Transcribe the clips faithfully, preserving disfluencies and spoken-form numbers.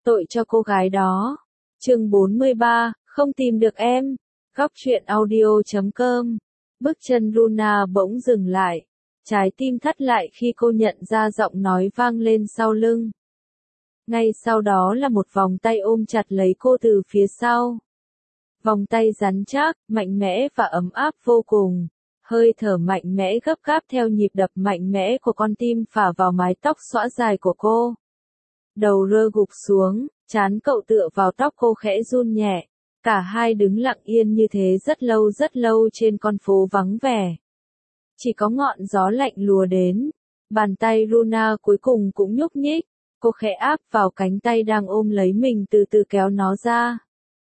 Tội cho cô gái đó. Chương bốn mươi ba, không tìm được em. Góc truyện audio chấm com. Bước chân Luna bỗng dừng lại. Trái tim thắt lại khi cô nhận ra giọng nói vang lên sau lưng. Ngay sau đó là một vòng tay ôm chặt lấy cô từ phía sau. Vòng tay rắn chắc, mạnh mẽ và ấm áp vô cùng. Hơi thở mạnh mẽ gấp gáp theo nhịp đập mạnh mẽ của con tim phả vào mái tóc xõa dài của cô. Đầu rơ gục xuống, trán cậu tựa vào tóc cô khẽ run nhẹ. Cả hai đứng lặng yên như thế rất lâu rất lâu trên con phố vắng vẻ. Chỉ có ngọn gió lạnh lùa đến. Bàn tay Luna cuối cùng cũng nhúc nhích. Cô khẽ áp vào cánh tay đang ôm lấy mình từ từ kéo nó ra.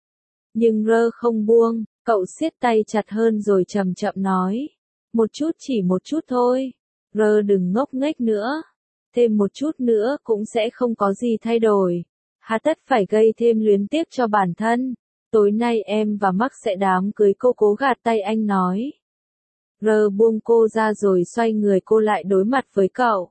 Nhưng rơ không buông, cậu siết tay chặt hơn rồi chậm chậm nói. Một chút chỉ một chút thôi. Rơ đừng ngốc nghếch nữa. Thêm một chút nữa cũng sẽ không có gì thay đổi. Hà tất phải gây thêm luyến tiếc cho bản thân. Tối nay em và Max sẽ đám cưới, cô cố gạt tay anh nói. Rơ buông cô ra rồi xoay người cô lại đối mặt với cậu.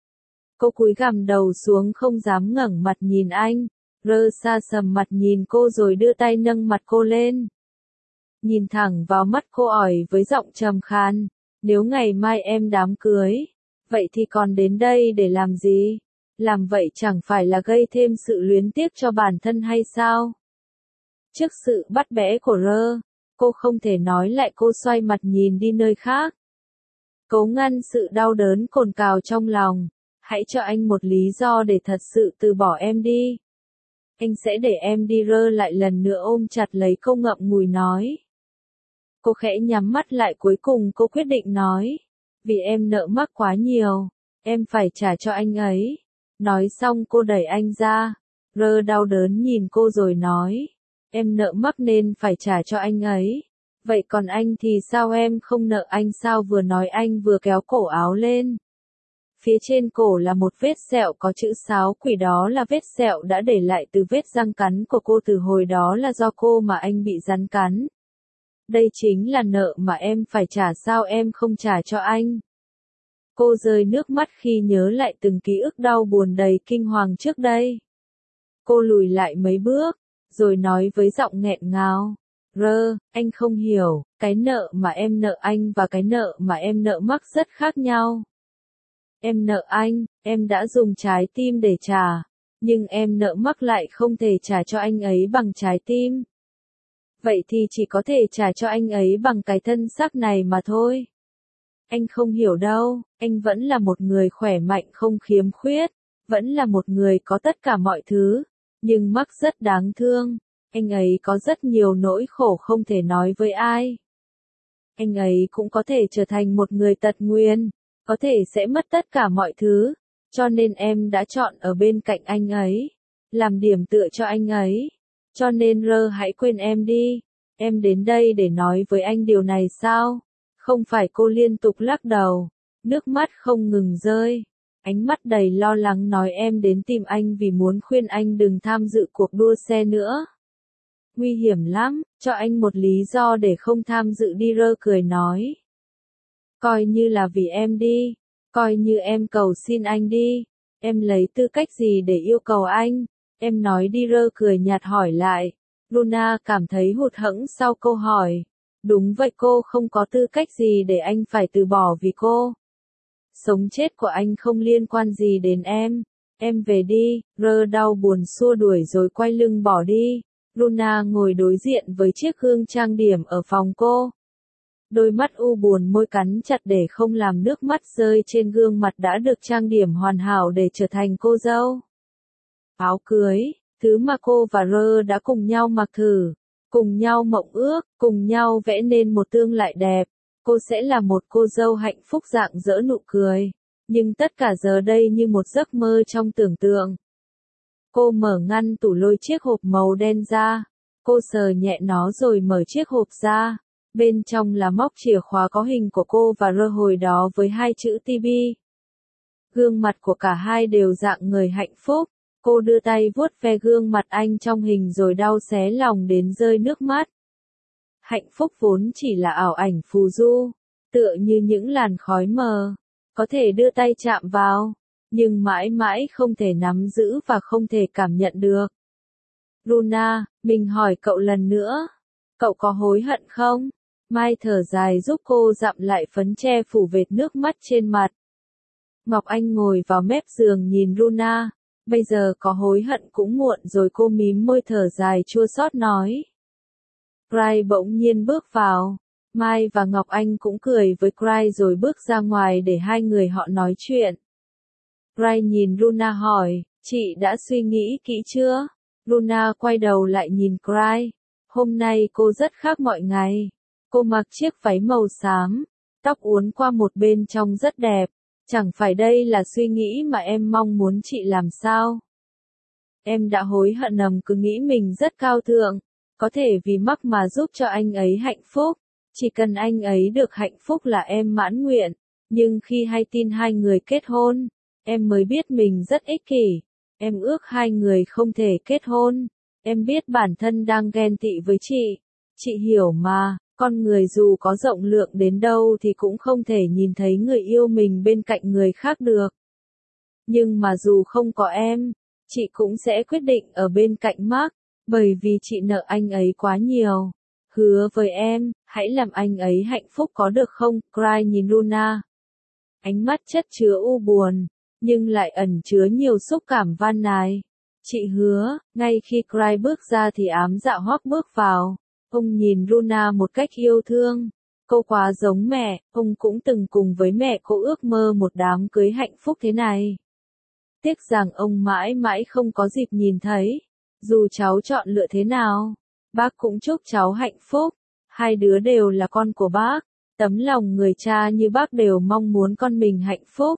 Cô cúi gằm đầu xuống không dám ngẩng mặt nhìn anh. Rơ xa sầm mặt nhìn cô rồi đưa tay nâng mặt cô lên. Nhìn thẳng vào mắt cô ỏi với giọng trầm khan. Nếu ngày mai em đám cưới, vậy thì còn đến đây để làm gì? Làm vậy chẳng phải là gây thêm sự luyến tiếc cho bản thân hay sao? Trước sự bắt bẽ của Rơ, cô không thể nói lại, cô xoay mặt nhìn đi nơi khác. Cố ngăn sự đau đớn cồn cào trong lòng. Hãy cho anh một lý do để thật sự từ bỏ em đi. Anh sẽ để em đi. Rơ lại lần nữa ôm chặt lấy cô ngậm ngùi nói. Cô khẽ nhắm mắt lại, cuối cùng cô quyết định nói. Vì em nợ Max quá nhiều, em phải trả cho anh ấy. Nói xong cô đẩy anh ra. Rơ đau đớn nhìn cô rồi nói. Em nợ Max nên phải trả cho anh ấy. Vậy còn anh thì sao, em không nợ anh sao? Vừa nói anh vừa kéo cổ áo lên. Phía trên cổ là một vết sẹo có chữ sáo quỷ, đó là vết sẹo đã để lại từ vết răng cắn của cô từ hồi đó là do cô mà anh bị rắn cắn. Đây chính là nợ mà em phải trả, sao em không trả cho anh? Cô rơi nước mắt khi nhớ lại từng ký ức đau buồn đầy kinh hoàng trước đây. Cô lùi lại mấy bước, rồi nói với giọng nghẹn ngào. Rơ, anh không hiểu, cái nợ mà em nợ anh và cái nợ mà em nợ Max rất khác nhau. Em nợ anh, em đã dùng trái tim để trả, nhưng em nợ Max lại không thể trả cho anh ấy bằng trái tim. Vậy thì chỉ có thể trả cho anh ấy bằng cái thân xác này mà thôi. Anh không hiểu đâu, anh vẫn là một người khỏe mạnh không khiếm khuyết, vẫn là một người có tất cả mọi thứ, nhưng Max rất đáng thương, anh ấy có rất nhiều nỗi khổ không thể nói với ai. Anh ấy cũng có thể trở thành một người tật nguyền, có thể sẽ mất tất cả mọi thứ, cho nên em đã chọn ở bên cạnh anh ấy, làm điểm tựa cho anh ấy. Cho nên Rơ hãy quên em đi. Em đến đây để nói với anh điều này sao? Không phải. Cô liên tục lắc đầu. Nước mắt không ngừng rơi. Ánh mắt đầy lo lắng nói em đến tìm anh vì muốn khuyên anh đừng tham dự cuộc đua xe nữa. Nguy hiểm lắm, cho anh một lý do để không tham dự đi. Rơ cười nói. Coi như là vì em đi. Coi như em cầu xin anh đi. Em lấy tư cách gì để yêu cầu anh? Em nói đi. Rơ cười nhạt hỏi lại. Luna cảm thấy hụt hẫng sau câu hỏi. Đúng vậy, cô không có tư cách gì để anh phải từ bỏ vì cô. Sống chết của anh không liên quan gì đến em. Em về đi. Rơ đau buồn xua đuổi rồi quay lưng bỏ đi. Luna ngồi đối diện với chiếc gương trang điểm ở phòng cô. Đôi mắt u buồn, môi cắn chặt để không làm nước mắt rơi trên gương mặt đã được trang điểm hoàn hảo để trở thành cô dâu. Áo cưới, thứ mà cô và Rơ đã cùng nhau mặc thử, cùng nhau mộng ước, cùng nhau vẽ nên một tương lai đẹp. Cô sẽ là một cô dâu hạnh phúc rạng rỡ nụ cười. Nhưng tất cả giờ đây như một giấc mơ trong tưởng tượng. Cô mở ngăn tủ lôi chiếc hộp màu đen ra. Cô sờ nhẹ nó rồi mở chiếc hộp ra. Bên trong là móc chìa khóa có hình của cô và Rơ hồi đó với hai chữ tê bê. Gương mặt của cả hai đều dạng người hạnh phúc. Cô đưa tay vuốt ve gương mặt anh trong hình rồi đau xé lòng đến rơi nước mắt. Hạnh phúc vốn chỉ là ảo ảnh phù du, tựa như những làn khói mờ, có thể đưa tay chạm vào, nhưng mãi mãi không thể nắm giữ và không thể cảm nhận được. Luna, mình hỏi cậu lần nữa. Cậu có hối hận không? Mai thở dài giúp cô dặm lại phấn che phủ vệt nước mắt trên mặt. Ngọc Anh ngồi vào mép giường nhìn Luna. Bây giờ có hối hận cũng muộn rồi, cô mím môi thở dài chua xót nói. Cry bỗng nhiên bước vào. Mai và Ngọc Anh cũng cười với Cry rồi bước ra ngoài để hai người họ nói chuyện. Cry nhìn Luna hỏi, chị đã suy nghĩ kỹ chưa? Luna quay đầu lại nhìn Cry. Hôm nay cô rất khác mọi ngày. Cô mặc chiếc váy màu xám, tóc uốn qua một bên trông rất đẹp. Chẳng phải đây là suy nghĩ mà em mong muốn chị làm sao? Em đã hối hận nằm cứ nghĩ mình rất cao thượng, có thể vì Mark mà giúp cho anh ấy hạnh phúc. Chỉ cần anh ấy được hạnh phúc là em mãn nguyện. Nhưng khi hay tin hai người kết hôn, em mới biết mình rất ích kỷ. Em ước hai người không thể kết hôn. Em biết bản thân đang ghen tị với chị. Chị hiểu mà, con người dù có rộng lượng đến đâu thì cũng không thể nhìn thấy người yêu mình bên cạnh người khác được. Nhưng mà dù không có em, chị cũng sẽ quyết định ở bên cạnh Mark, bởi vì chị nợ anh ấy quá nhiều. Hứa với em, hãy làm anh ấy hạnh phúc có được không? Cry nhìn Luna. Ánh mắt chất chứa u buồn, nhưng lại ẩn chứa nhiều xúc cảm van nài. Chị hứa. Ngay khi Cry bước ra thì ám dạ hoác bước vào. Ông nhìn Luna một cách yêu thương. Cô quá giống mẹ, ông cũng từng cùng với mẹ cô ước mơ một đám cưới hạnh phúc thế này. Tiếc rằng ông mãi mãi không có dịp nhìn thấy. Dù cháu chọn lựa thế nào, bác cũng chúc cháu hạnh phúc. Hai đứa đều là con của bác. Tấm lòng người cha như bác đều mong muốn con mình hạnh phúc.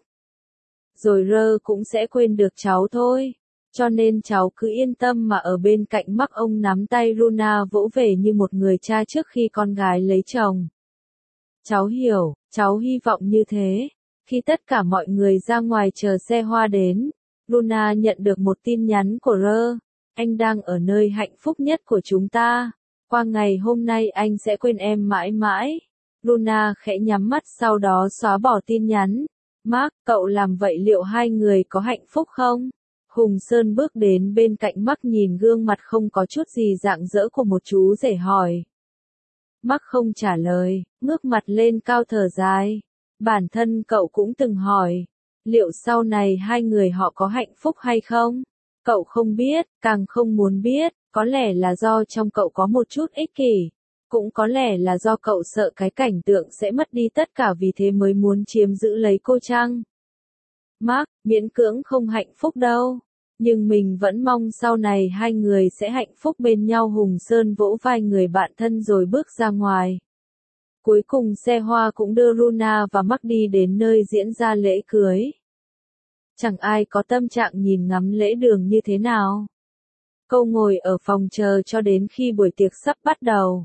Rồi Rơ cũng sẽ quên được cháu thôi. Cho nên cháu cứ yên tâm mà ở bên cạnh Mark. Ông nắm tay Luna vỗ về như một người cha trước khi con gái lấy chồng. Cháu hiểu, cháu hy vọng như thế. Khi tất cả mọi người ra ngoài chờ xe hoa đến, Luna nhận được một tin nhắn của Rơ. Anh đang ở nơi hạnh phúc nhất của chúng ta. Qua ngày hôm nay anh sẽ quên em mãi mãi. Luna khẽ nhắm mắt sau đó xóa bỏ tin nhắn. Mark, cậu làm vậy liệu hai người có hạnh phúc không? Hùng Sơn bước đến bên cạnh Mark nhìn gương mặt không có chút gì rạng rỡ của một chú rể hỏi. Mark không trả lời, ngước mặt lên cao thở dài. Bản thân cậu cũng từng hỏi, liệu sau này hai người họ có hạnh phúc hay không? Cậu không biết, càng không muốn biết, có lẽ là do trong cậu có một chút ích kỷ. Cũng có lẽ là do cậu sợ cái cảnh tượng sẽ mất đi tất cả vì thế mới muốn chiếm giữ lấy cô chăng? Mark, miễn cưỡng không hạnh phúc đâu. Nhưng mình vẫn mong sau này hai người sẽ hạnh phúc bên nhau. Hùng Sơn vỗ vai người bạn thân rồi bước ra ngoài. Cuối cùng xe hoa cũng đưa Luna và Mark đi đến nơi diễn ra lễ cưới. Chẳng ai có tâm trạng nhìn ngắm lễ đường như thế nào. Cô ngồi ở phòng chờ cho đến khi buổi tiệc sắp bắt đầu.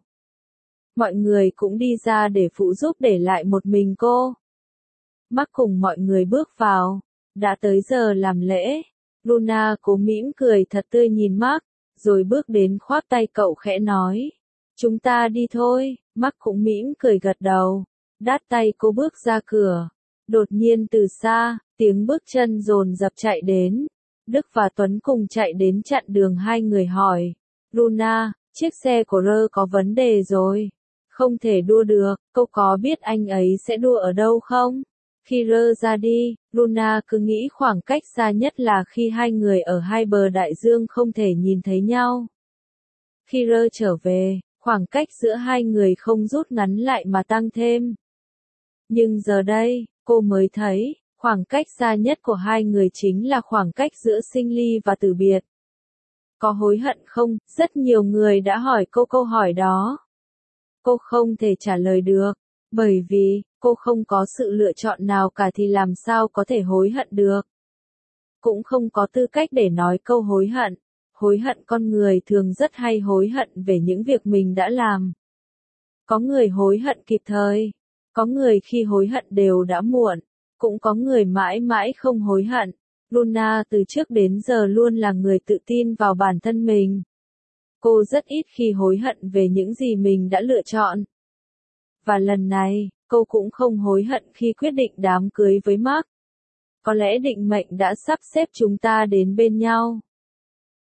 Mọi người cũng đi ra để phụ giúp để lại một mình cô. Mark cùng mọi người bước vào. Đã tới giờ làm lễ. Luna cố mỉm cười thật tươi nhìn Mark, rồi bước đến khoác tay cậu khẽ nói. Chúng ta đi thôi. Mark cũng mỉm cười gật đầu. Đát tay cô bước ra cửa. Đột nhiên từ xa, tiếng bước chân dồn dập chạy đến. Đức và Tuấn cùng chạy đến chặn đường hai người hỏi. Luna, chiếc xe của Rơ có vấn đề rồi. Không thể đua được, cô có biết anh ấy sẽ đua ở đâu không? Khi Rơ ra đi, Luna cứ nghĩ khoảng cách xa nhất là khi hai người ở hai bờ đại dương không thể nhìn thấy nhau. Khi Rơ trở về, khoảng cách giữa hai người không rút ngắn lại mà tăng thêm. Nhưng giờ đây, cô mới thấy, khoảng cách xa nhất của hai người chính là khoảng cách giữa sinh ly và tử biệt. Có hối hận không? Rất nhiều người đã hỏi cô câu hỏi đó. Cô không thể trả lời được, bởi vì, cô không có sự lựa chọn nào cả thì làm sao có thể hối hận được. Cũng không có tư cách để nói câu hối hận. Hối hận con người thường rất hay hối hận về những việc mình đã làm. Có người hối hận kịp thời, có người khi hối hận đều đã muộn, cũng có người mãi mãi không hối hận. Luna từ trước đến giờ luôn là người tự tin vào bản thân mình. Cô rất ít khi hối hận về những gì mình đã lựa chọn. Và lần này, cô cũng không hối hận khi quyết định đám cưới với Mark. Có lẽ định mệnh đã sắp xếp chúng ta đến bên nhau.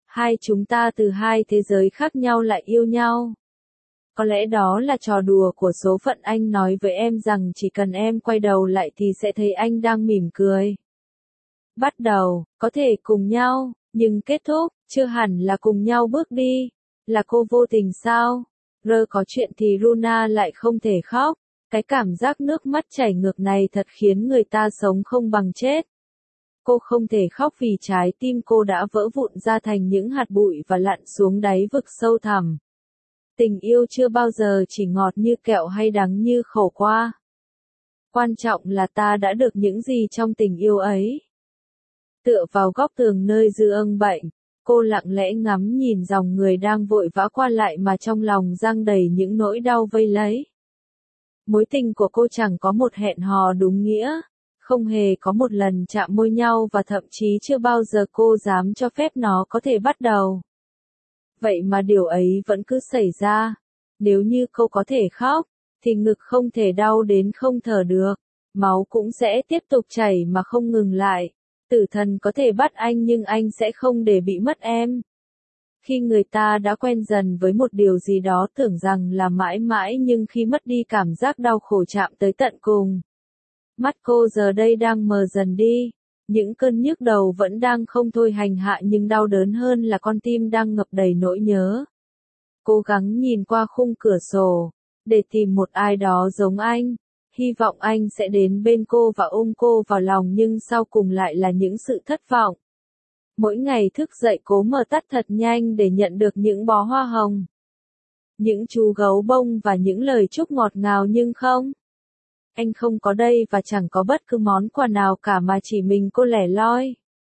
Hai chúng ta từ hai thế giới khác nhau lại yêu nhau. Có lẽ đó là trò đùa của số phận, anh nói với em rằng chỉ cần em quay đầu lại thì sẽ thấy anh đang mỉm cười. Bắt đầu, có thể cùng nhau, nhưng kết thúc, chưa hẳn là cùng nhau bước đi. Là cô vô tình sao? Rơ có chuyện thì Runa lại không thể khóc. Cái cảm giác nước mắt chảy ngược này thật khiến người ta sống không bằng chết. Cô không thể khóc vì trái tim cô đã vỡ vụn ra thành những hạt bụi và lặn xuống đáy vực sâu thẳm. Tình yêu chưa bao giờ chỉ ngọt như kẹo hay đắng như khổ qua. Quan trọng là ta đã được những gì trong tình yêu ấy. Tựa vào góc tường nơi dư âm bệnh, cô lặng lẽ ngắm nhìn dòng người đang vội vã qua lại mà trong lòng giăng đầy những nỗi đau vây lấy. Mối tình của cô chẳng có một hẹn hò đúng nghĩa, không hề có một lần chạm môi nhau và thậm chí chưa bao giờ cô dám cho phép nó có thể bắt đầu. Vậy mà điều ấy vẫn cứ xảy ra. Nếu như cô có thể khóc, thì ngực không thể đau đến không thở được, máu cũng sẽ tiếp tục chảy mà không ngừng lại. Tử thần có thể bắt anh nhưng anh sẽ không để bị mất em. Khi người ta đã quen dần với một điều gì đó tưởng rằng là mãi mãi nhưng khi mất đi cảm giác đau khổ chạm tới tận cùng. Mắt cô giờ đây đang mờ dần đi. Những cơn nhức đầu vẫn đang không thôi hành hạ nhưng đau đớn hơn là con tim đang ngập đầy nỗi nhớ. Cố gắng nhìn qua khung cửa sổ, để tìm một ai đó giống anh. Hy vọng anh sẽ đến bên cô và ôm cô vào lòng nhưng sau cùng lại là những sự thất vọng. Mỗi ngày thức dậy cố mở tắt thật nhanh để nhận được những bó hoa hồng. Những chú gấu bông và những lời chúc ngọt ngào nhưng không. Anh không có đây và chẳng có bất cứ món quà nào cả mà chỉ mình cô lẻ loi.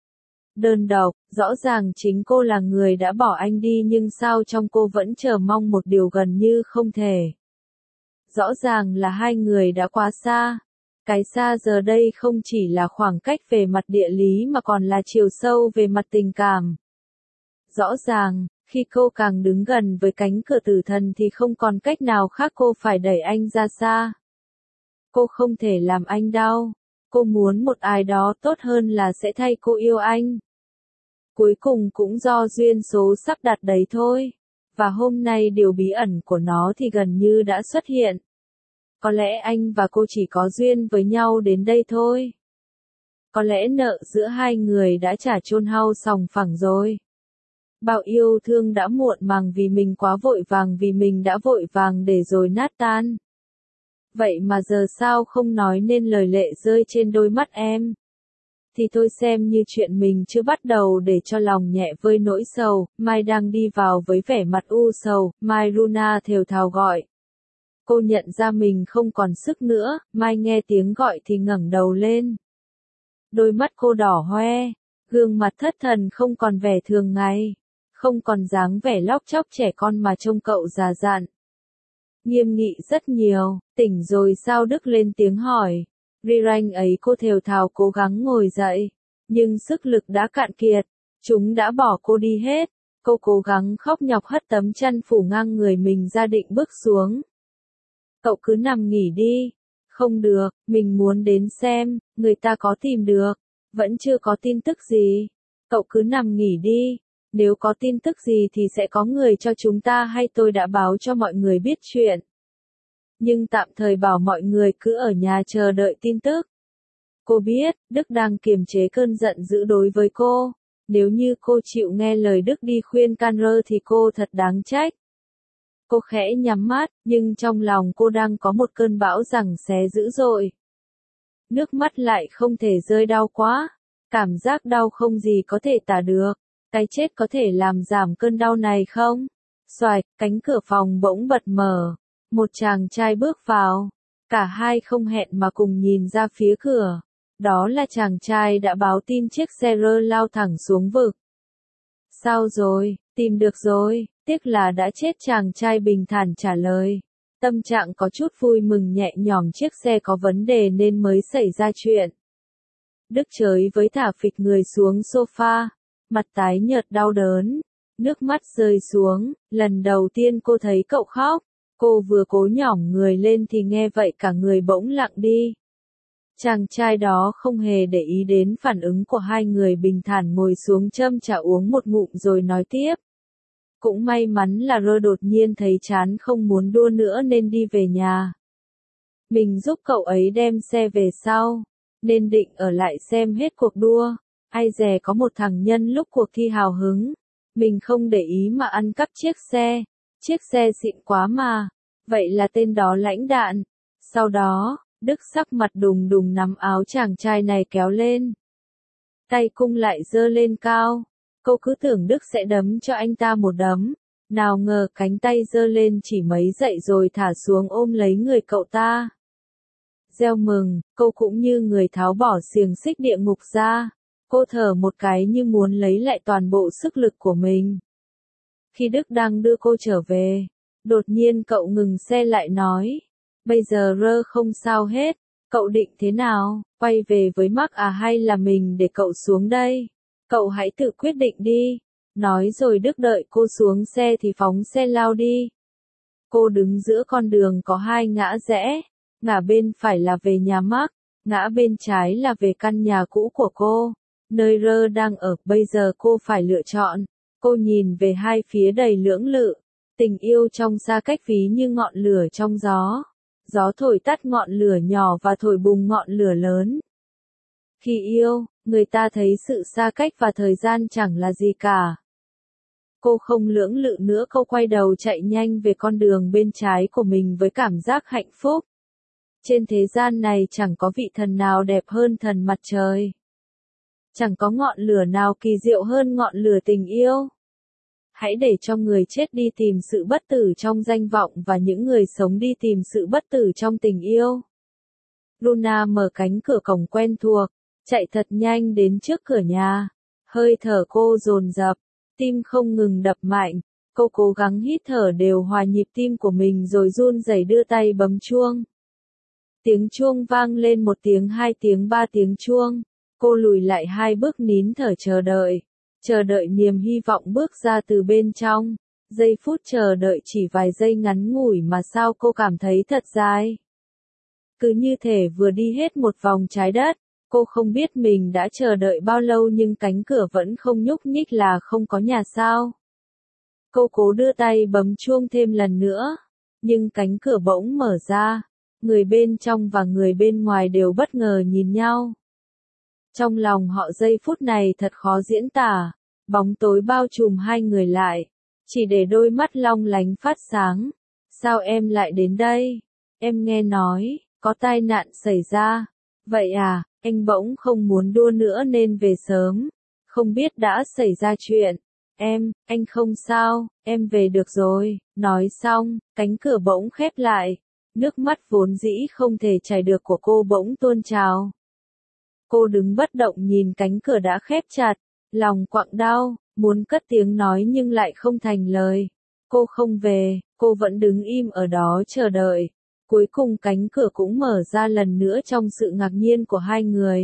Đơn độc, rõ ràng chính cô là người đã bỏ anh đi nhưng sao trong cô vẫn chờ mong một điều gần như không thể. Rõ ràng là hai người đã quá xa. Cái xa giờ đây không chỉ là khoảng cách về mặt địa lý mà còn là chiều sâu về mặt tình cảm. Rõ ràng, khi cô càng đứng gần với cánh cửa tử thần thì không còn cách nào khác cô phải đẩy anh ra xa. Cô không thể làm anh đau. Cô muốn một ai đó tốt hơn là sẽ thay cô yêu anh. Cuối cùng cũng do duyên số sắp đặt đấy thôi. Và hôm nay điều bí ẩn của nó thì gần như đã xuất hiện. Có lẽ anh và cô chỉ có duyên với nhau đến đây thôi. Có lẽ nợ giữa hai người đã trả chôn hao sòng phẳng rồi. Bao yêu thương đã muộn màng vì mình quá vội vàng vì mình đã vội vàng để rồi nát tan. Vậy mà giờ sao không nói nên lời lệ rơi trên đôi mắt em. Thì thôi xem như chuyện mình chưa bắt đầu để cho lòng nhẹ vơi nỗi sầu. Mai đang đi vào với vẻ mặt u sầu, Mai Runa thều thào gọi. Cô nhận ra mình không còn sức nữa, Mai nghe tiếng gọi thì ngẩng đầu lên. Đôi mắt cô đỏ hoe, gương mặt thất thần không còn vẻ thường ngày, không còn dáng vẻ lóc chóc trẻ con mà trông cậu già dặn. Nghiêm nghị rất nhiều, tỉnh rồi sao Đức lên tiếng hỏi. Riranh ấy cô thều thào cố gắng ngồi dậy, nhưng sức lực đã cạn kiệt, chúng đã bỏ cô đi hết. Cô cố gắng khóc nhọc hất tấm chăn phủ ngang người mình ra định bước xuống. Cậu cứ nằm nghỉ đi. Không được, mình muốn đến xem, người ta có tìm được. Vẫn chưa có tin tức gì. Cậu cứ nằm nghỉ đi. Nếu có tin tức gì thì sẽ có người cho chúng ta hay tôi đã báo cho mọi người biết chuyện. Nhưng tạm thời bảo mọi người cứ ở nhà chờ đợi tin tức. Cô biết, Đức đang kiềm chế cơn giận dữ đối với cô. Nếu như cô chịu nghe lời Đức đi khuyên can rơ thì cô thật đáng trách. Cô khẽ nhắm mắt, nhưng trong lòng cô đang có một cơn bão giằng xé dữ dội. Nước mắt lại không thể rơi đau quá. Cảm giác đau không gì có thể tả được. Cái chết có thể làm giảm cơn đau này không? Xoạch, cánh cửa phòng bỗng bật mở. Một chàng trai bước vào. Cả hai không hẹn mà cùng nhìn ra phía cửa. Đó là chàng trai đã báo tin chiếc xe rơ lao thẳng xuống vực. Sao rồi, tìm được rồi, tiếc là đã chết, chàng trai bình thản trả lời. Tâm trạng có chút vui mừng nhẹ nhõm, chiếc xe có vấn đề nên mới xảy ra chuyện. Đức chới với thả phịch người xuống sofa, mặt tái nhợt đau đớn, nước mắt rơi xuống, lần đầu tiên cô thấy cậu khóc. Cô vừa cố nhỏng người lên thì nghe vậy cả người bỗng lặng đi. Chàng trai đó không hề để ý đến phản ứng của hai người, bình thản ngồi xuống châm trà uống một ngụm rồi nói tiếp. Cũng may mắn là Rơ đột nhiên thấy chán không muốn đua nữa nên đi về nhà. Mình giúp cậu ấy đem xe về sau, nên định ở lại xem hết cuộc đua. Ai dè có một thằng nhân lúc cuộc thi hào hứng. Mình không để ý mà ăn cắp chiếc xe. Chiếc xe xịn quá mà. Vậy là tên đó lãnh đạn. Sau đó, Đức sắc mặt đùng đùng nắm áo chàng trai này kéo lên. Tay cung lại giơ lên cao. Cô cứ tưởng Đức sẽ đấm cho anh ta một đấm. Nào ngờ cánh tay giơ lên chỉ mấy dậy rồi thả xuống ôm lấy người cậu ta. Gieo mừng, cô cũng như người tháo bỏ xiềng xích địa ngục ra. Cô thở một cái như muốn lấy lại toàn bộ sức lực của mình. Khi Đức đang đưa cô trở về, đột nhiên cậu ngừng xe lại nói. Bây giờ Rơ không sao hết, cậu định thế nào, quay về với Mark à hay là mình để cậu xuống đây? Cậu hãy tự quyết định đi. Nói rồi Đức đợi cô xuống xe thì phóng xe lao đi. Cô đứng giữa con đường có hai ngã rẽ. Ngã bên phải là về nhà Mark, ngã bên trái là về căn nhà cũ của cô, nơi Rơ đang ở. Bây giờ cô phải lựa chọn. Cô nhìn về hai phía đầy lưỡng lự. Tình yêu trong xa cách ví như ngọn lửa trong gió. Gió thổi tắt ngọn lửa nhỏ và thổi bùng ngọn lửa lớn. Khi yêu, người ta thấy sự xa cách và thời gian chẳng là gì cả. Cô không lưỡng lự nữa, cô quay đầu chạy nhanh về con đường bên trái của mình với cảm giác hạnh phúc. Trên thế gian này chẳng có vị thần nào đẹp hơn thần mặt trời. Chẳng có ngọn lửa nào kỳ diệu hơn ngọn lửa tình yêu. Hãy để cho người chết đi tìm sự bất tử trong danh vọng và những người sống đi tìm sự bất tử trong tình yêu. Luna mở cánh cửa cổng quen thuộc, chạy thật nhanh đến trước cửa nhà. Hơi thở cô dồn dập, tim không ngừng đập mạnh. Cô cố gắng hít thở đều hòa nhịp tim của mình rồi run rẩy đưa tay bấm chuông. Tiếng chuông vang lên, một tiếng, hai tiếng, ba tiếng chuông. Cô lùi lại hai bước nín thở chờ đợi. Chờ đợi niềm hy vọng bước ra từ bên trong. Giây phút chờ đợi chỉ vài giây ngắn ngủi mà sao cô cảm thấy thật dài. Cứ như thể vừa đi hết một vòng trái đất. Cô không biết mình đã chờ đợi bao lâu nhưng cánh cửa vẫn không nhúc nhích, là không có nhà sao. Cô cố đưa tay bấm chuông thêm lần nữa. Nhưng cánh cửa bỗng mở ra. Người bên trong và người bên ngoài đều bất ngờ nhìn nhau. Trong lòng họ giây phút này thật khó diễn tả. Bóng tối bao trùm hai người lại. Chỉ để đôi mắt long lánh phát sáng. Sao em lại đến đây? Em nghe nói, có tai nạn xảy ra. Vậy à, anh bỗng không muốn đua nữa nên về sớm. Không biết đã xảy ra chuyện. Em, anh không sao, em về được rồi. Nói xong, cánh cửa bỗng khép lại. Nước mắt vốn dĩ không thể chảy được của cô bỗng tuôn trào. Cô đứng bất động nhìn cánh cửa đã khép chặt. Lòng quặn đau, muốn cất tiếng nói nhưng lại không thành lời. Cô không về, cô vẫn đứng im ở đó chờ đợi. Cuối cùng cánh cửa cũng mở ra lần nữa trong sự ngạc nhiên của hai người.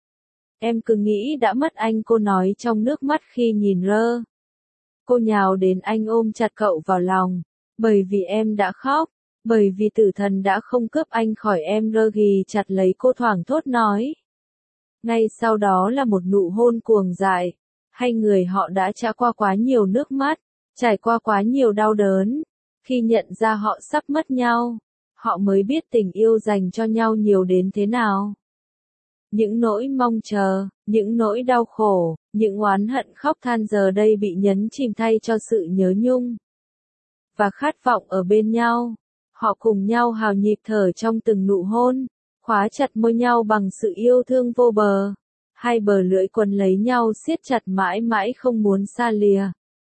Em cứ nghĩ đã mất anh, cô nói trong nước mắt khi nhìn Rơ. Cô nhào đến anh ôm chặt cậu vào lòng. Bởi vì em đã khóc, bởi vì tử thần đã không cướp anh khỏi em. Rơ ghì chặt lấy cô thoảng thốt nói. Ngay sau đó là một nụ hôn cuồng dại. Hai người họ đã trải qua quá nhiều nước mắt, trải qua quá nhiều đau đớn. Khi nhận ra họ sắp mất nhau, họ mới biết tình yêu dành cho nhau nhiều đến thế nào. Những nỗi mong chờ, những nỗi đau khổ, những oán hận khóc than giờ đây bị nhấn chìm thay cho sự nhớ nhung. Và khát vọng ở bên nhau, họ cùng nhau hào nhịp thở trong từng nụ hôn, khóa chặt môi nhau bằng sự yêu thương vô bờ. Hai bờ lưỡi quấn lấy nhau siết chặt mãi mãi không muốn xa lìa.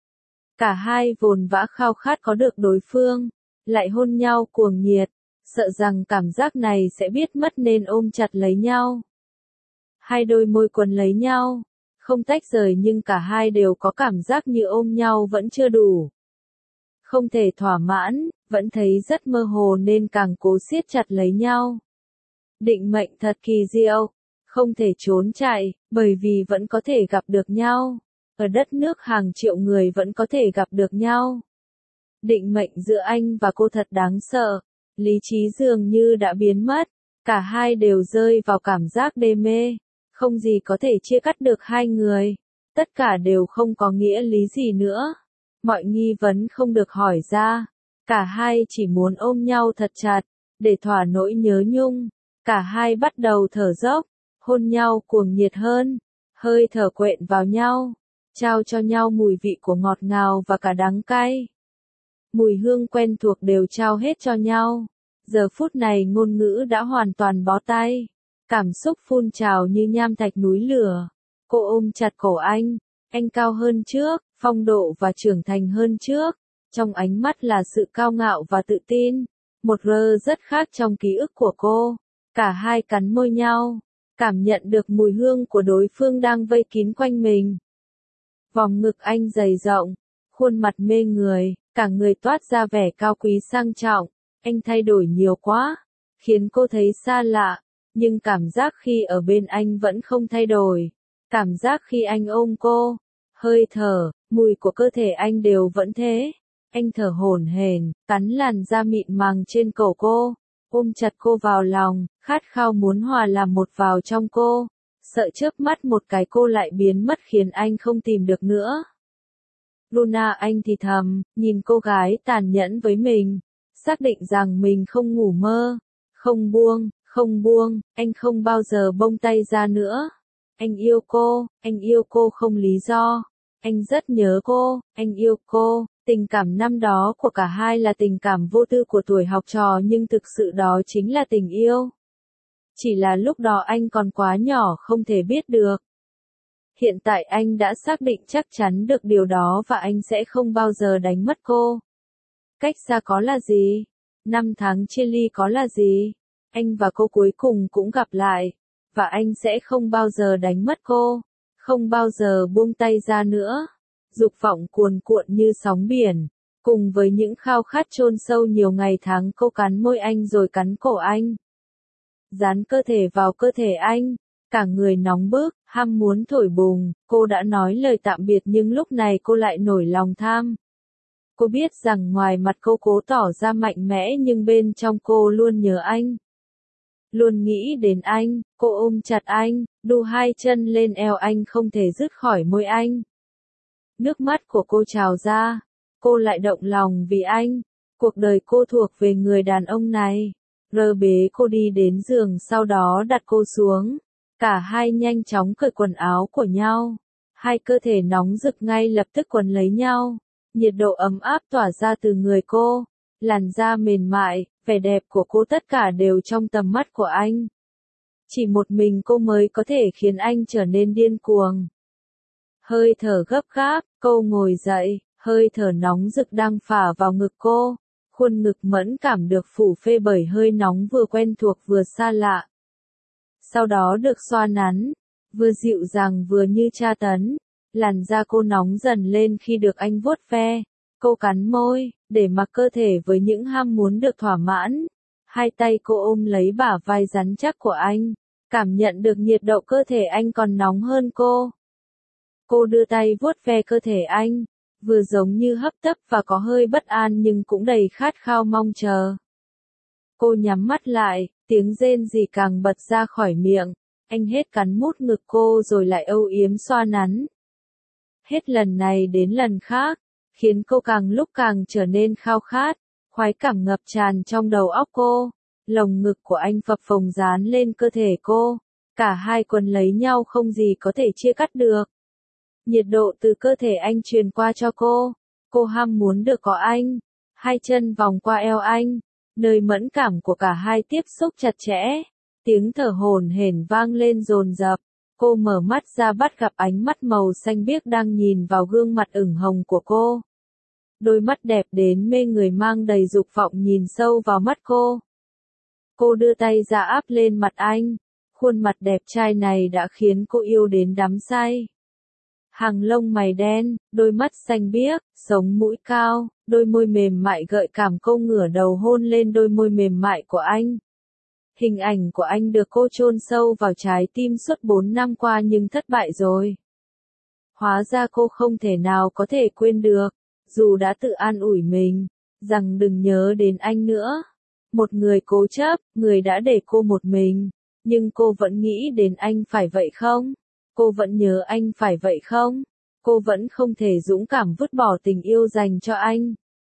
Cả hai vồn vã khao khát có được đối phương, lại hôn nhau cuồng nhiệt, sợ rằng cảm giác này sẽ biết mất nên ôm chặt lấy nhau. Hai đôi môi quấn lấy nhau, không tách rời nhưng cả hai đều có cảm giác như ôm nhau vẫn chưa đủ. Không thể thỏa mãn, vẫn thấy rất mơ hồ nên càng cố siết chặt lấy nhau. Định mệnh thật kỳ diệu. Không thể trốn chạy, bởi vì vẫn có thể gặp được nhau. Ở đất nước hàng triệu người vẫn có thể gặp được nhau. Định mệnh giữa anh và cô thật đáng sợ. Lý trí dường như đã biến mất. Cả hai đều rơi vào cảm giác đê mê, không gì có thể chia cắt được hai người, tất cả đều không có nghĩa lý gì nữa. Mọi nghi vấn không được hỏi ra, cả hai chỉ muốn ôm nhau thật chặt, để thỏa nỗi nhớ nhung. Cả hai bắt đầu thở dốc, hôn nhau cuồng nhiệt hơn, hơi thở quện vào nhau, trao cho nhau mùi vị của ngọt ngào và cả đắng cay. Mùi hương quen thuộc đều trao hết cho nhau. Giờ phút này ngôn ngữ đã hoàn toàn bó tay, cảm xúc phun trào như nham thạch núi lửa. Cô ôm chặt cổ anh, anh cao hơn trước, phong độ và trưởng thành hơn trước, trong ánh mắt là sự cao ngạo và tự tin, một rơ rất khác trong ký ức của cô. Cả hai cắn môi nhau, cảm nhận được mùi hương của đối phương đang vây kín quanh mình. Vòng ngực anh dày rộng, khuôn mặt mê người, cả người toát ra vẻ cao quý sang trọng. Anh thay đổi nhiều quá, khiến cô thấy xa lạ, nhưng cảm giác khi ở bên anh vẫn không thay đổi. Cảm giác khi anh ôm cô, hơi thở, mùi của cơ thể anh đều vẫn thế. Anh thở hổn hển, cắn làn da mịn màng trên cổ cô, ôm chặt cô vào lòng, khát khao muốn hòa làm một vào trong cô. Sợ chớp mắt một cái cô lại biến mất khiến anh không tìm được nữa. Luna, anh thì thầm, nhìn cô gái tàn nhẫn với mình, xác định rằng mình không ngủ mơ, không buông, không buông, anh không bao giờ buông tay ra nữa. Anh yêu cô, anh yêu cô không lý do. Anh rất nhớ cô, anh yêu cô. Tình cảm năm đó của cả hai là tình cảm vô tư của tuổi học trò, nhưng thực sự đó chính là tình yêu. Chỉ là lúc đó anh còn quá nhỏ không thể biết được. Hiện tại anh đã xác định chắc chắn được điều đó và anh sẽ không bao giờ đánh mất cô. Cách xa có là gì? Năm tháng chia ly có là gì? Anh và cô cuối cùng cũng gặp lại. Và anh sẽ không bao giờ đánh mất cô. Không bao giờ buông tay ra nữa. Dục vọng cuồn cuộn như sóng biển. Cùng với những khao khát chôn sâu nhiều ngày tháng, cô cắn môi anh rồi cắn cổ anh. Dán cơ thể vào cơ thể anh. Cả người nóng bức, ham muốn thổi bùng. Cô đã nói lời tạm biệt nhưng lúc này cô lại nổi lòng tham. Cô biết rằng ngoài mặt cô cố tỏ ra mạnh mẽ nhưng bên trong cô luôn nhớ anh. Luôn nghĩ đến anh, cô ôm chặt anh, đu hai chân lên eo anh không thể dứt khỏi môi anh. Nước mắt của cô trào ra, cô lại động lòng vì anh. Cuộc đời cô thuộc về người đàn ông này. Rơ bế cô đi đến giường, sau đó đặt cô xuống. Cả hai nhanh chóng cởi quần áo của nhau. Hai cơ thể nóng rực ngay lập tức quấn lấy nhau. Nhiệt độ ấm áp tỏa ra từ người cô, làn da mềm mại, vẻ đẹp của cô tất cả đều trong tầm mắt của anh. Chỉ một mình cô mới có thể khiến anh trở nên điên cuồng. Hơi thở gấp gáp, cô ngồi dậy, hơi thở nóng rực đang phả vào ngực cô. Khuôn ngực mẫn cảm được phủ phê bởi hơi nóng vừa quen thuộc vừa xa lạ. Sau đó được xoa nắn, vừa dịu dàng vừa như tra tấn. Làn da cô nóng dần lên khi được anh vuốt ve. Cô cắn môi, để mặc cơ thể với những ham muốn được thỏa mãn. Hai tay cô ôm lấy bả vai rắn chắc của anh, cảm nhận được nhiệt độ cơ thể anh còn nóng hơn cô. Cô đưa tay vuốt ve cơ thể anh, vừa giống như hấp tấp và có hơi bất an nhưng cũng đầy khát khao mong chờ. Cô nhắm mắt lại, tiếng rên rỉ càng bật ra khỏi miệng. Anh hết cắn mút ngực cô rồi lại âu yếm xoa nắn. Hết lần này đến lần khác, khiến cô càng lúc càng trở nên khao khát, khoái cảm ngập tràn trong đầu óc cô. Lồng ngực của anh phập phồng dán lên cơ thể cô, cả hai quấn lấy nhau không gì có thể chia cắt được. Nhiệt độ từ cơ thể anh truyền qua cho cô, cô ham muốn được có anh, hai chân vòng qua eo anh, nơi mẫn cảm của cả hai tiếp xúc chặt chẽ, tiếng thở hổn hển vang lên dồn dập. Cô mở mắt ra bắt gặp ánh mắt màu xanh biếc đang nhìn vào gương mặt ửng hồng của cô. Đôi mắt đẹp đến mê người mang đầy dục vọng nhìn sâu vào mắt cô. Cô đưa tay ra áp lên mặt anh. Khuôn mặt đẹp trai này đã khiến cô yêu đến đắm say. Hàng lông mày đen, đôi mắt xanh biếc, sống mũi cao, đôi môi mềm mại gợi cảm. Cô ngửa đầu hôn lên đôi môi mềm mại của anh. Hình ảnh của anh được cô chôn sâu vào trái tim suốt bốn năm qua nhưng thất bại rồi. Hóa ra cô không thể nào có thể quên được, dù đã tự an ủi mình, rằng đừng nhớ đến anh nữa. Một người cố chấp, người đã để cô một mình. Nhưng cô vẫn nghĩ đến anh phải vậy không? Cô vẫn nhớ anh phải vậy không? Cô vẫn không thể dũng cảm vứt bỏ tình yêu dành cho anh.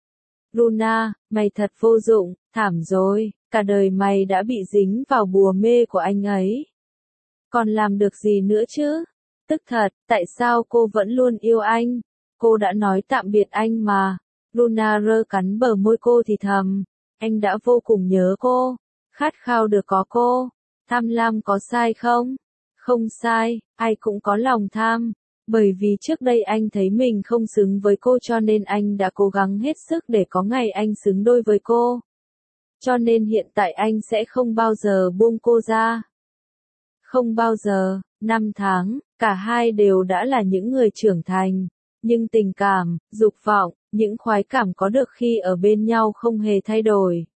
Luna, mày thật vô dụng, thảm rồi, cả đời mày đã bị dính vào bùa mê của anh ấy. Còn làm được gì nữa chứ? Tức thật, tại sao cô vẫn luôn yêu anh? Cô đã nói tạm biệt anh mà. Luna rơ cắn bờ môi cô thì thầm. Anh đã vô cùng nhớ cô. Khát khao được có cô. Tham lam có sai không? Không sai, ai cũng có lòng tham. Bởi vì trước đây anh thấy mình không xứng với cô cho nên anh đã cố gắng hết sức để có ngày anh xứng đôi với cô. Cho nên hiện tại anh sẽ không bao giờ buông cô ra. Không bao giờ, năm tháng, cả hai đều đã là những người trưởng thành. Nhưng tình cảm, dục vọng, những khoái cảm có được khi ở bên nhau không hề thay đổi.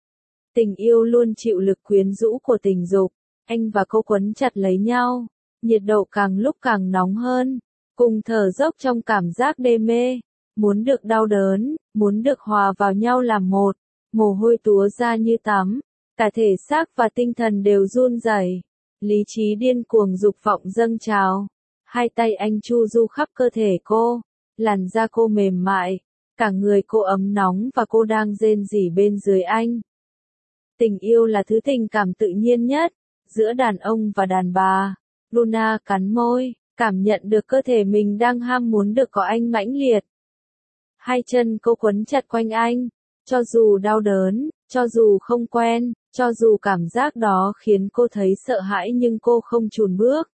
Tình yêu luôn chịu lực quyến rũ của tình dục. Anh và cô quấn chặt lấy nhau. Nhiệt độ càng lúc càng nóng hơn. Cùng thở dốc trong cảm giác đê mê. Muốn được đau đớn, muốn được hòa vào nhau làm một. Mồ hôi túa ra như tắm. Cả thể xác và tinh thần đều run rẩy. Lý trí điên cuồng dục vọng dâng trào. Hai tay anh chu du khắp cơ thể cô. Làn da cô mềm mại. Cả người cô ấm nóng và cô đang rên rỉ bên dưới anh. Tình yêu là thứ tình cảm tự nhiên nhất. Giữa đàn ông và đàn bà. Luna cắn môi. Cảm nhận được cơ thể mình đang ham muốn được có anh mãnh liệt. Hai chân cô quấn chặt quanh anh. Cho dù đau đớn, cho dù không quen, cho dù cảm giác đó khiến cô thấy sợ hãi nhưng cô không chùn bước.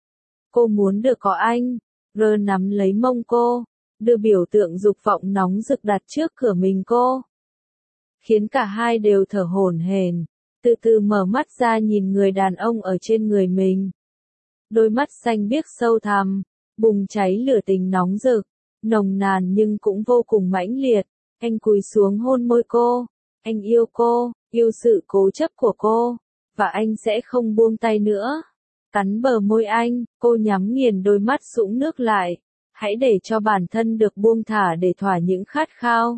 Cô muốn được có anh. Rơ nắm lấy mông cô. Đưa biểu tượng dục vọng nóng rực đặt trước cửa mình cô. Khiến cả hai đều thở hổn hển. Từ từ mở mắt ra nhìn người đàn ông ở trên người mình. Đôi mắt xanh biếc sâu thẳm, bùng cháy lửa tình nóng rực, nồng nàn nhưng cũng vô cùng mãnh liệt. Anh cúi xuống hôn môi cô. Anh yêu cô, yêu sự cố chấp của cô. Và anh sẽ không buông tay nữa. Cắn bờ môi anh, cô nhắm nghiền đôi mắt sũng nước lại. Hãy để cho bản thân được buông thả để thỏa những khát khao.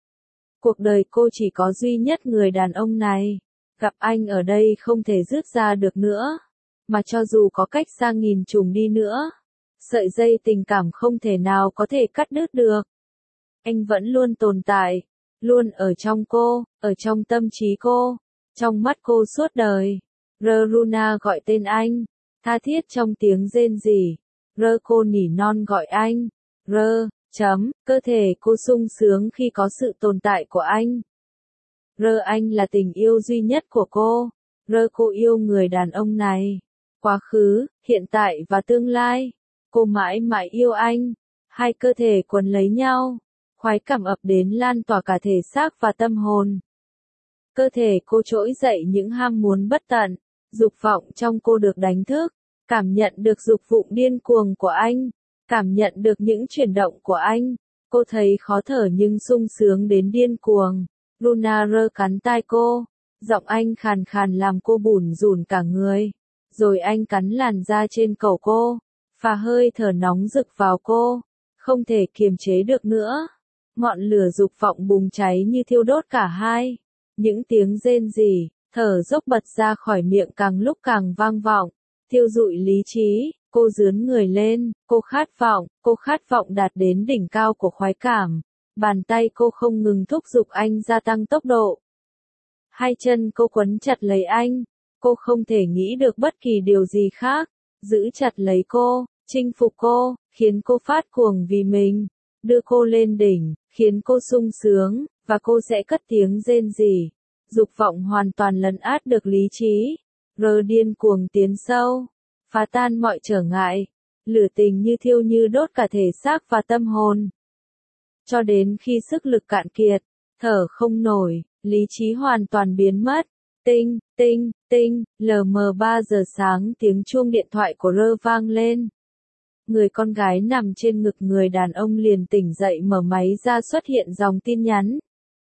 Cuộc đời cô chỉ có duy nhất người đàn ông này. Gặp anh ở đây không thể dứt ra được nữa. Mà cho dù có cách xa nghìn trùng đi nữa. Sợi dây tình cảm không thể nào có thể cắt đứt được. Anh vẫn luôn tồn tại. Luôn ở trong cô, ở trong tâm trí cô. Trong mắt cô suốt đời. Rơ Luna gọi tên anh. Tha thiết trong tiếng rên rỉ. Rơ cô nỉ non gọi anh. Rơ, chấm, cơ thể cô sung sướng khi có sự tồn tại của anh. Rơ anh là tình yêu duy nhất của cô. Rơ cô yêu người đàn ông này. Quá khứ, hiện tại và tương lai. Cô mãi mãi yêu anh. Hai cơ thể quấn lấy nhau. Khoái cảm ập đến lan tỏa cả thể xác và tâm hồn. Cơ thể cô trỗi dậy những ham muốn bất tận. Dục vọng trong cô được đánh thức. Cảm nhận được dục vọng điên cuồng của anh. Cảm nhận được những chuyển động của anh. Cô thấy khó thở nhưng sung sướng đến điên cuồng. Luna rơ cắn tai cô. Giọng anh khàn khàn làm cô bủn rủn cả người. Rồi anh cắn làn da trên cổ cô. Phả hơi thở nóng rực vào cô. Không thể kiềm chế được nữa. Ngọn lửa dục vọng bùng cháy như thiêu đốt cả hai. Những tiếng rên rỉ, thở dốc bật ra khỏi miệng càng lúc càng vang vọng. Thiêu dụi lý trí, cô rướn người lên, cô khát vọng, cô khát vọng đạt đến đỉnh cao của khoái cảm. Bàn tay cô không ngừng thúc giục anh gia tăng tốc độ. Hai chân cô quấn chặt lấy anh. Cô không thể nghĩ được bất kỳ điều gì khác. Giữ chặt lấy cô, chinh phục cô, khiến cô phát cuồng vì mình. Đưa cô lên đỉnh, khiến cô sung sướng, và cô sẽ cất tiếng rên rỉ. Dục vọng hoàn toàn lấn át được lý trí. Rơ điên cuồng tiến sâu, phá tan mọi trở ngại. Lửa tình như thiêu như đốt cả thể xác và tâm hồn. Cho đến khi sức lực cạn kiệt, thở không nổi, lý trí hoàn toàn biến mất. Tinh, tinh, tinh, lờ mờ ba giờ sáng tiếng chuông điện thoại của Rơ vang lên. Người con gái nằm trên ngực người đàn ông liền tỉnh dậy mở máy ra xuất hiện dòng tin nhắn.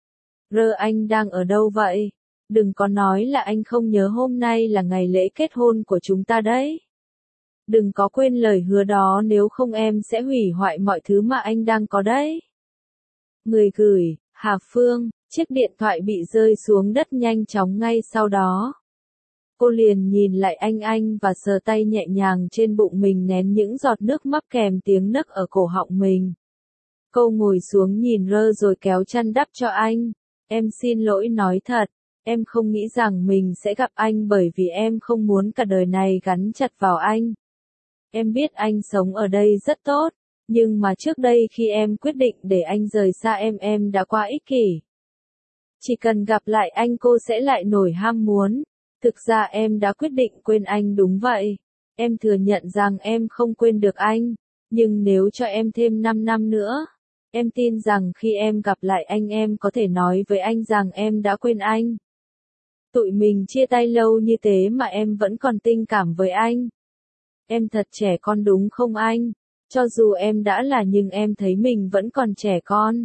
Rơ anh đang ở đâu vậy? Đừng có nói là anh không nhớ hôm nay là ngày lễ kết hôn của chúng ta đấy. Đừng có quên lời hứa đó nếu không em sẽ hủy hoại mọi thứ mà anh đang có đấy. Người gửi, Hà Phương. Chiếc điện thoại bị rơi xuống đất nhanh chóng ngay sau đó. Cô liền nhìn lại anh anh và sờ tay nhẹ nhàng trên bụng mình nén những giọt nước mắt kèm tiếng nấc ở cổ họng mình. Cô ngồi xuống nhìn Rơ rồi kéo chăn đắp cho anh. Em xin lỗi nói thật, em không nghĩ rằng mình sẽ gặp anh bởi vì em không muốn cả đời này gắn chặt vào anh. Em biết anh sống ở đây rất tốt, nhưng mà trước đây khi em quyết định để anh rời xa em em đã quá ích kỷ. Chỉ cần gặp lại anh cô sẽ lại nổi ham muốn. Thực ra em đã quyết định quên anh đúng vậy. Em thừa nhận rằng em không quên được anh, nhưng nếu cho em thêm năm năm nữa, em tin rằng khi em gặp lại anh em có thể nói với anh rằng em đã quên anh. Tụi mình chia tay lâu như thế mà em vẫn còn tình cảm với anh. Em thật trẻ con đúng không anh? Cho dù em đã là nhưng em thấy mình vẫn còn trẻ con.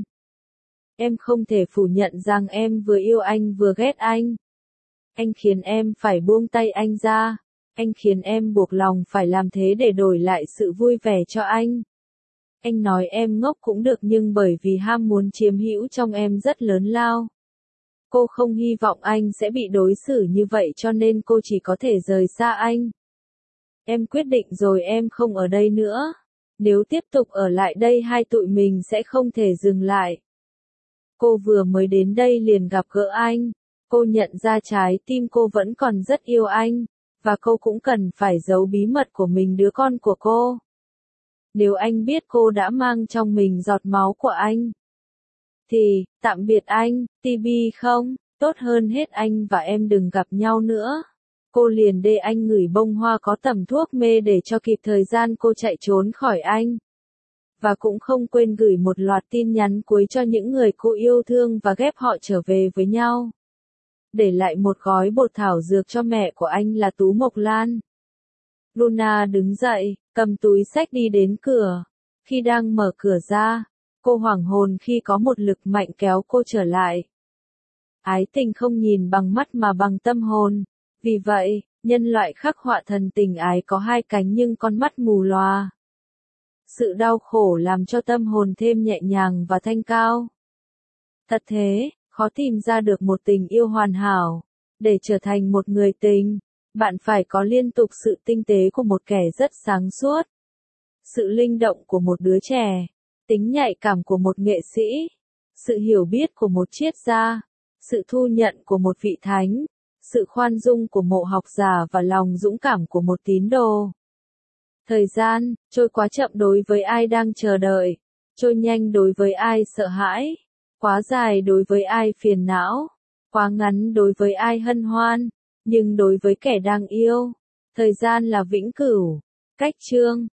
Em không thể phủ nhận rằng em vừa yêu anh vừa ghét anh. Anh khiến em phải buông tay anh ra. Anh khiến em buộc lòng phải làm thế để đổi lại sự vui vẻ cho anh. Anh nói em ngốc cũng được nhưng bởi vì ham muốn chiếm hữu trong em rất lớn lao. Cô không hy vọng anh sẽ bị đối xử như vậy cho nên cô chỉ có thể rời xa anh. Em quyết định rồi em không ở đây nữa. Nếu tiếp tục ở lại đây hai tụi mình sẽ không thể dừng lại. Cô vừa mới đến đây liền gặp gỡ anh. Cô nhận ra trái tim cô vẫn còn rất yêu anh. Và cô cũng cần phải giấu bí mật của mình đứa con của cô. Nếu anh biết cô đã mang trong mình giọt máu của anh. Thì, tạm biệt anh, tê bê không, tốt hơn hết anh và em đừng gặp nhau nữa. Cô liền để anh ngửi bông hoa có tẩm thuốc mê để cho kịp thời gian cô chạy trốn khỏi anh. Và cũng không quên gửi một loạt tin nhắn cuối cho những người cô yêu thương và ghép họ trở về với nhau. Để lại một gói bột thảo dược cho mẹ của anh là Tú Mộc Lan. Luna đứng dậy, cầm túi xách đi đến cửa. Khi đang mở cửa ra, cô hoảng hồn khi có một lực mạnh kéo cô trở lại. Ái tình không nhìn bằng mắt mà bằng tâm hồn. Vì vậy, nhân loại khắc họa thần tình ái có hai cánh nhưng con mắt mù lòa. Sự đau khổ làm cho tâm hồn thêm nhẹ nhàng và thanh cao. Thật thế, khó tìm ra được một tình yêu hoàn hảo. Để trở thành một người tình, bạn phải có liên tục sự tinh tế của một kẻ rất sáng suốt. Sự linh động của một đứa trẻ. Tính nhạy cảm của một nghệ sĩ. Sự hiểu biết của một triết gia. Sự thu nhận của một vị thánh. Sự khoan dung của một học giả và lòng dũng cảm của một tín đồ. Thời gian, trôi quá chậm đối với ai đang chờ đợi. Trôi nhanh đối với ai sợ hãi. Quá dài đối với ai phiền não. Quá ngắn đối với ai hân hoan. Nhưng đối với kẻ đang yêu, thời gian là vĩnh cửu. Cách chương